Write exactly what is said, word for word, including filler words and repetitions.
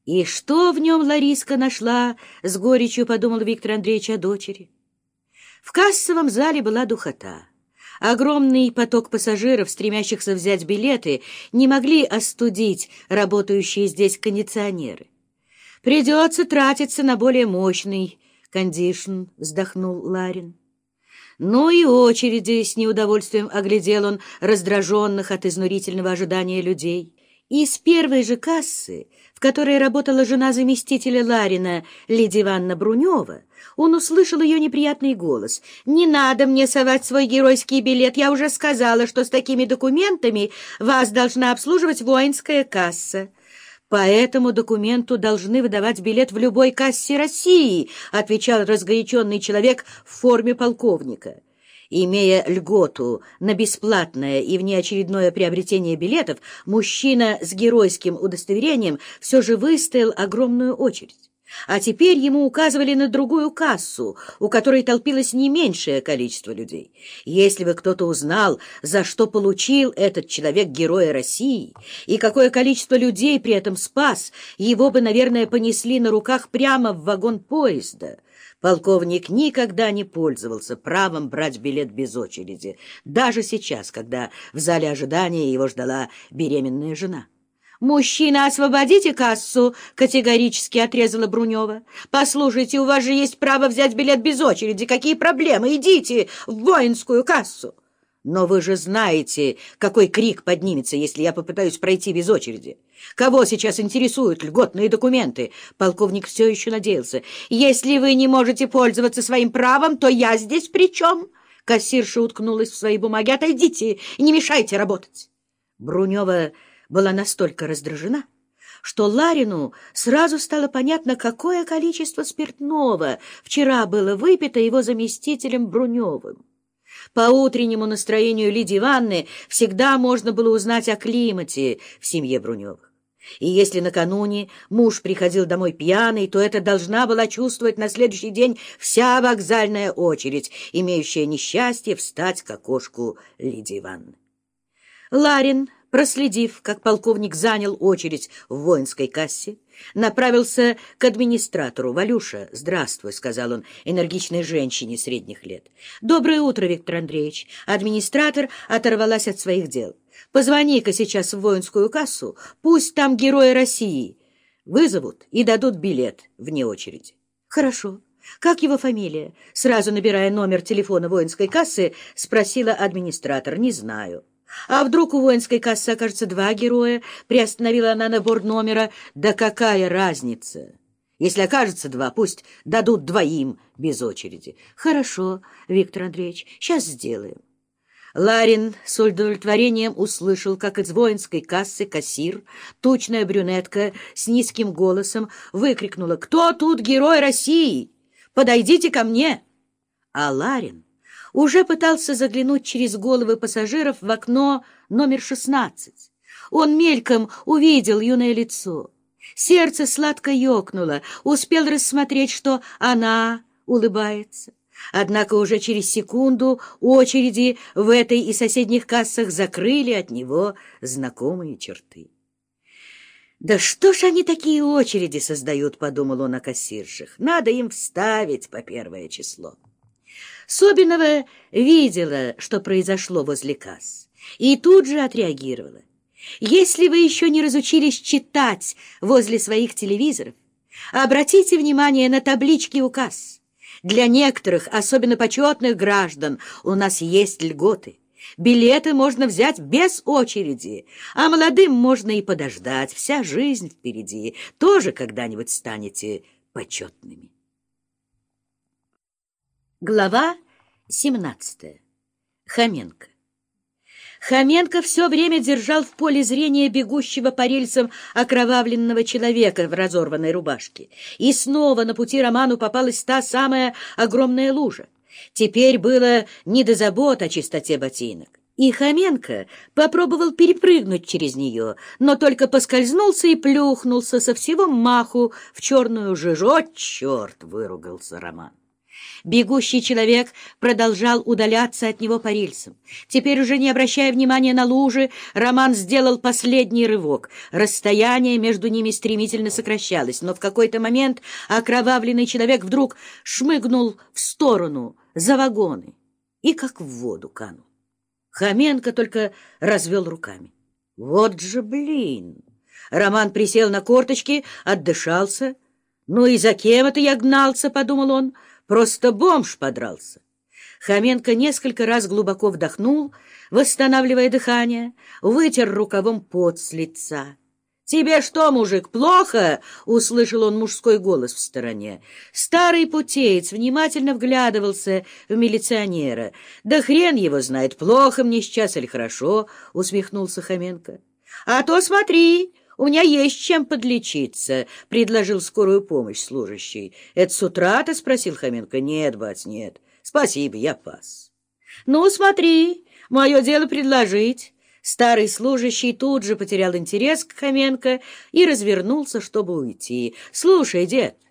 И что в нем Лариска нашла, с горечью подумал Виктор Андреевич о дочери. В кассовом зале была духота. Огромный поток пассажиров, стремящихся взять билеты, не могли остудить работающие здесь кондиционеры. «Придется тратиться на более мощный кондишн», — вздохнул Ларин. Ну и очереди, с неудовольствием оглядел он раздраженных от изнурительного ожидания людей. Из первой же кассы, в которой работала жена заместителя Ларина, Лидия Ивановна Брунева, он услышал ее неприятный голос. «Не надо мне совать свой геройский билет. Я уже сказала, что с такими документами вас должна обслуживать воинская касса». «По этому документу должны выдавать билет в любой кассе России», отвечал разгоряченный человек в форме полковника. Имея льготу на бесплатное и внеочередное приобретение билетов, мужчина с геройским удостоверением все же выстоял огромную очередь. А теперь ему указывали на другую кассу, у которой толпилось не меньшее количество людей. Если бы кто-то узнал, за что получил этот человек Героя России, и какое количество людей при этом спас, его бы, наверное, понесли на руках прямо в вагон поезда. Полковник никогда не пользовался правом брать билет без очереди, даже сейчас, когда в зале ожидания его ждала беременная жена. «Мужчина, освободите кассу!» — категорически отрезала Брунева. «Послушайте, у вас же есть право взять билет без очереди. Какие проблемы? Идите в воинскую кассу!» «Но вы же знаете, какой крик поднимется, если я попытаюсь пройти без очереди. Кого сейчас интересуют льготные документы?» Полковник все еще надеялся. «Если вы не можете пользоваться своим правом, то я здесь при чем?» Кассирша уткнулась в свои бумаги. «Отойдите и не мешайте работать!» Брунева была настолько раздражена, что Ларину сразу стало понятно, какое количество спиртного вчера было выпито его заместителем Бруневым. По утреннему настроению Лидии Ивановны всегда можно было узнать о климате в семье Бруневых. И если накануне муж приходил домой пьяный, то это должна была чувствовать на следующий день вся вокзальная очередь, имеющая несчастье встать к окошку Лидии Ивановны. Ларин, проследив, как полковник занял очередь в воинской кассе, направился к администратору. «Валюша, здравствуй», — сказал он энергичной женщине средних лет. «Доброе утро, Виктор Андреевич». Администратор оторвалась от своих дел. «Позвони-ка сейчас в воинскую кассу, пусть там Героя России вызовут и дадут билет вне очереди». «Хорошо. Как его фамилия?» Сразу набирая номер телефона воинской кассы, спросила администратор. «Не знаю». «А вдруг у воинской кассы окажется два героя?» Приостановила она набор номера. «Да какая разница? Если окажется два, пусть дадут двоим без очереди». «Хорошо, Виктор Андреевич, сейчас сделаем». Ларин с удовлетворением услышал, как из воинской кассы кассир, тучная брюнетка с низким голосом, выкрикнула: «Кто тут Герой России? Подойдите ко мне!» А Ларин уже пытался заглянуть через головы пассажиров в окно номер шестнадцать. Он мельком увидел юное лицо. Сердце сладко ёкнуло, успел рассмотреть, что она улыбается. Однако уже через секунду очереди в этой и соседних кассах закрыли от него знакомые черты. «Да что ж они такие очереди создают?» — подумал он о кассиршах. «Надо им вставить по первое число». Собинова видела, что произошло возле касс, и тут же отреагировала. Если вы еще не разучились читать возле своих телевизоров, обратите внимание на таблички у касс. Для некоторых, особенно почетных граждан, у нас есть льготы. Билеты можно взять без очереди, а молодым можно и подождать. Вся жизнь впереди. Тоже когда-нибудь станете почетными. Глава семнадцатая. Хоменко. Хоменко все время держал в поле зрения бегущего по рельсам окровавленного человека в разорванной рубашке. И снова на пути Роману попалась та самая огромная лужа. Теперь было не до забот о чистоте ботинок. И Хоменко попробовал перепрыгнуть через нее, но только поскользнулся и плюхнулся со всего маху в черную жижу. «О, черт!» — выругался Роман. Бегущий человек продолжал удаляться от него по рельсам. Теперь уже не обращая внимания на лужи, Роман сделал последний рывок. Расстояние между ними стремительно сокращалось, но в какой-то момент окровавленный человек вдруг шмыгнул в сторону, за вагоны, и как в воду канул. Хоменко только развел руками. «Вот же блин!» Роман присел на корточки, отдышался. «Ну и за кем это я гнался?» — подумал он. «Просто бомж подрался». Хоменко несколько раз глубоко вдохнул, восстанавливая дыхание, вытер рукавом пот с лица. «Тебе что, мужик, плохо?» — услышал он мужской голос в стороне. Старый путеец внимательно вглядывался в милиционера. «Да хрен его знает, плохо мне сейчас или хорошо», — усмехнулся Хоменко. «А то смотри, у меня есть чем подлечиться», — предложил скорую помощь служащий. «Это с утра-то?» — спросил Хоменко. «Нет, бать, нет. Спасибо, я пас». «Ну, смотри, мое дело предложить». Старый служащий тут же потерял интерес к Хоменко и развернулся, чтобы уйти. «Слушай, дед,